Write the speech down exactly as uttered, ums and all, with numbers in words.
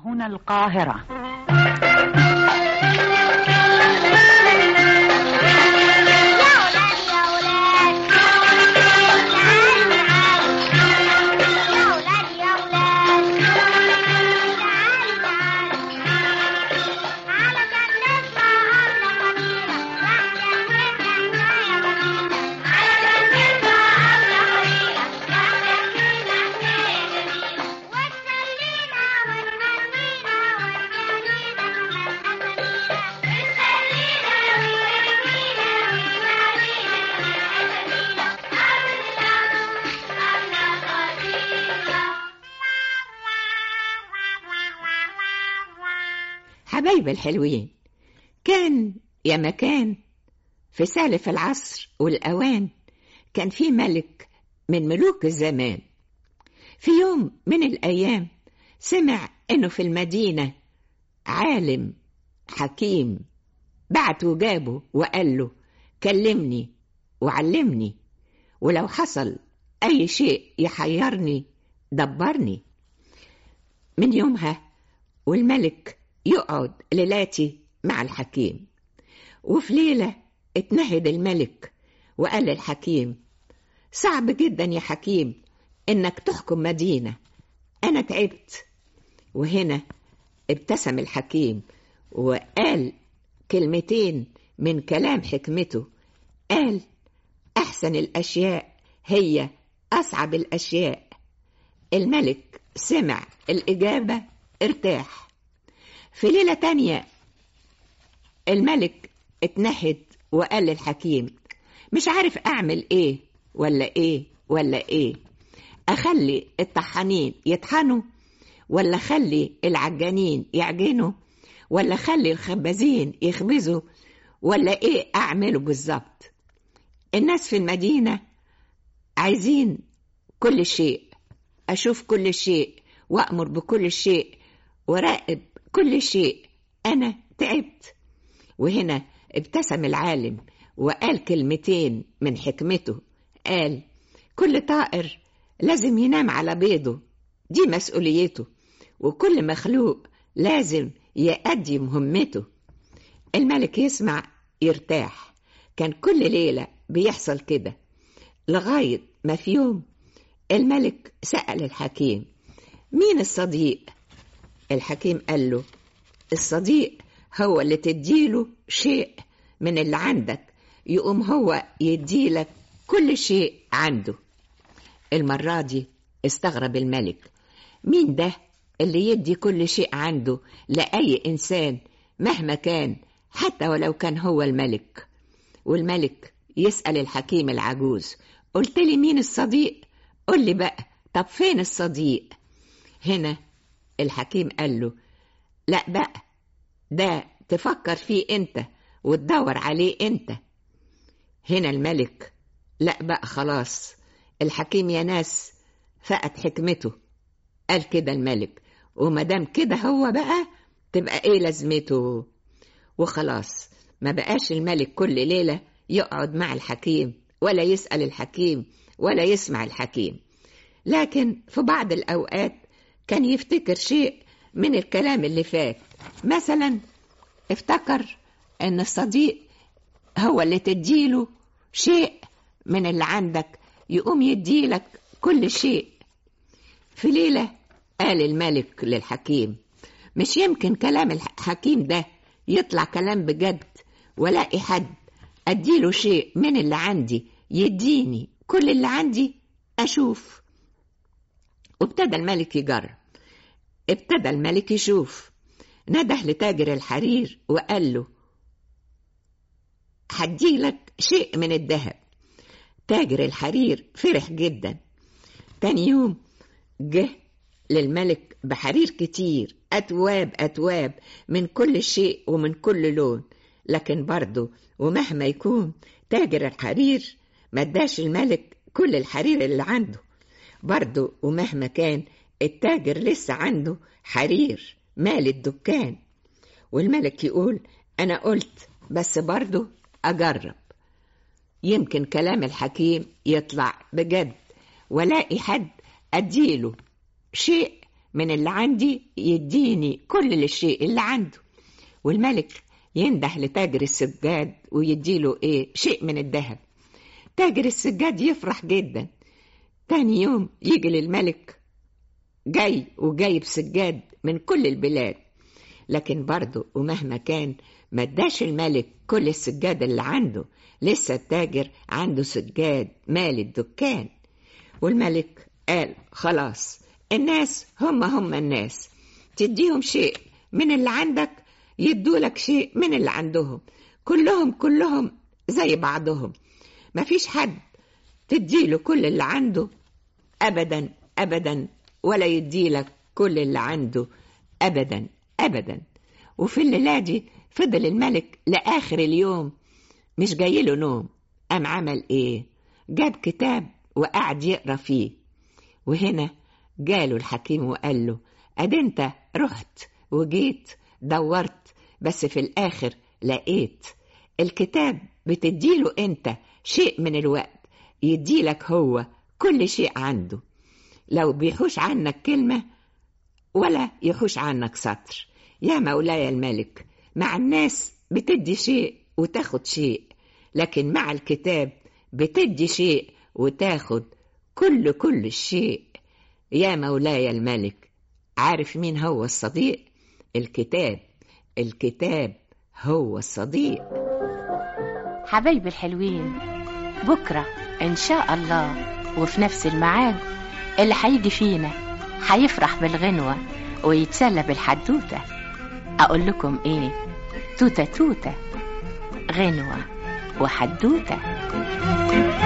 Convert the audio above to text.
هنا القاهرة. حبايب الحلوين، كان يا مكان في سالف العصر والأوان كان في ملك من ملوك الزمان. في يوم من الأيام سمع إنه في المدينة عالم حكيم، بعته وجابه وقال له كلمني وعلمني، ولو حصل أي شيء يحيرني دبرني. من يومها والملك يقعد ليلاتي مع الحكيم. وفي ليلة اتنهد الملك وقال للحكيم صعب جدا يا حكيم انك تحكم مدينة، انا تعبت. وهنا ابتسم الحكيم وقال كلمتين من كلام حكمته، قال احسن الاشياء هي اصعب الاشياء. الملك سمع الاجابة ارتاح. في ليلة تانية الملك اتنهد وقال للحكيم مش عارف اعمل ايه ولا ايه ولا ايه، اخلي الطحانين يطحنوا ولا اخلي العجانين يعجنوا ولا اخلي الخبازين يخبزوا ولا ايه اعمله بالظبط؟ الناس في المدينة عايزين كل شيء، اشوف كل شيء وامر بكل شيء وراقب كل شيء، أنا تعبت. وهنا ابتسم العالم وقال كلمتين من حكمته، قال كل طائر لازم ينام على بيضه، دي مسؤوليته، وكل مخلوق لازم يأدي مهمته. الملك يسمع يرتاح. كان كل ليلة بيحصل كده لغاية ما في يوم الملك سأل الحكيم مين الصديق؟ الحكيم قال له الصديق هو اللي تديله شيء من اللي عندك يقوم هو يديلك كل شيء عنده. المرة دي استغرب الملك، مين ده اللي يدي كل شيء عنده لأي إنسان مهما كان حتى ولو كان هو الملك؟ والملك يسأل الحكيم العجوز قلت لي مين الصديق؟ قل لي بقى طب فين الصديق؟ هنا الحكيم قال له لا بقى ده تفكر فيه انت وتدور عليه انت. هنا الملك لا بقى خلاص، الحكيم يا ناس فقد حكمته، قال كده الملك، ومدام كده هو بقى تبقى ايه لازمته؟ وخلاص ما بقاش الملك كل ليلة يقعد مع الحكيم ولا يسأل الحكيم ولا يسمع الحكيم، لكن في بعض الأوقات كان يفتكر شيء من الكلام اللي فات. مثلا افتكر ان الصديق هو اللي تديله شيء من اللي عندك يقوم يديلك كل شيء. في ليلة قال الملك للحكيم مش يمكن كلام الحكيم ده يطلع كلام بجد ولاقي حد اديله شيء من اللي عندي يديني كل اللي عندي اشوف. وابتدى الملك يجرب، ابتدى الملك يشوف. نده لتاجر الحرير وقال له هديلك شيء من الذهب. تاجر الحرير فرح جدا. تاني يوم جه للملك بحرير كتير، أتواب أتواب من كل شيء ومن كل لون، لكن برضه ومهما يكون تاجر الحرير ما اداش الملك كل الحرير اللي عنده. برضه ومهما كان التاجر لسه عنده حرير مال الدكان. والملك يقول أنا قلت بس برضه أجرب، يمكن كلام الحكيم يطلع بجد ولاقي حد أديله شيء من اللي عندي يديني كل الشيء اللي عنده. والملك ينده لتاجر السجاد ويديله ايه؟ شيء من الذهب. تاجر السجاد يفرح جدا. تاني يوم يجي للملك جاي وجايب سجاد من كل البلاد، لكن برضه ومهما كان ما اداش الملك كل السجاد اللي عنده، لسه التاجر عنده سجاد مال الدكان. والملك قال خلاص، الناس هم هم الناس، تديهم شيء من اللي عندك يدولك شيء من اللي عندهم، كلهم كلهم زي بعضهم، مفيش حد تديله كل اللي عنده أبدا أبدا ولا يديلك كل اللي عنده أبدا أبدا. وفي الليلة دي فضل الملك لآخر اليوم مش جايله نوم. قام عمل إيه؟ جاب كتاب وقعد يقرأ فيه. وهنا جاله الحكيم وقال له أدي أنت رحت وجيت دورت، بس في الآخر لقيت الكتاب بتديله أنت شيء من الوقت، يديلك هو كل شيء عنده، لو بيحوش عنك كلمة ولا يحوش عنك سطر. يا مولاي الملك، مع الناس بتدي شيء وتاخد شيء، لكن مع الكتاب بتدي شيء وتاخد كل كل الشيء. يا مولاي الملك، عارف مين هو الصديق؟ الكتاب. الكتاب هو الصديق. حبايبي الحلوين، بكرة إن شاء الله وفي نفس الميعاد اللي هيجي فينا هيفرح بالغنوة ويتسلى بالحدوتة. أقول لكم إيه؟ توتة توتة، غنوة وحدوتة.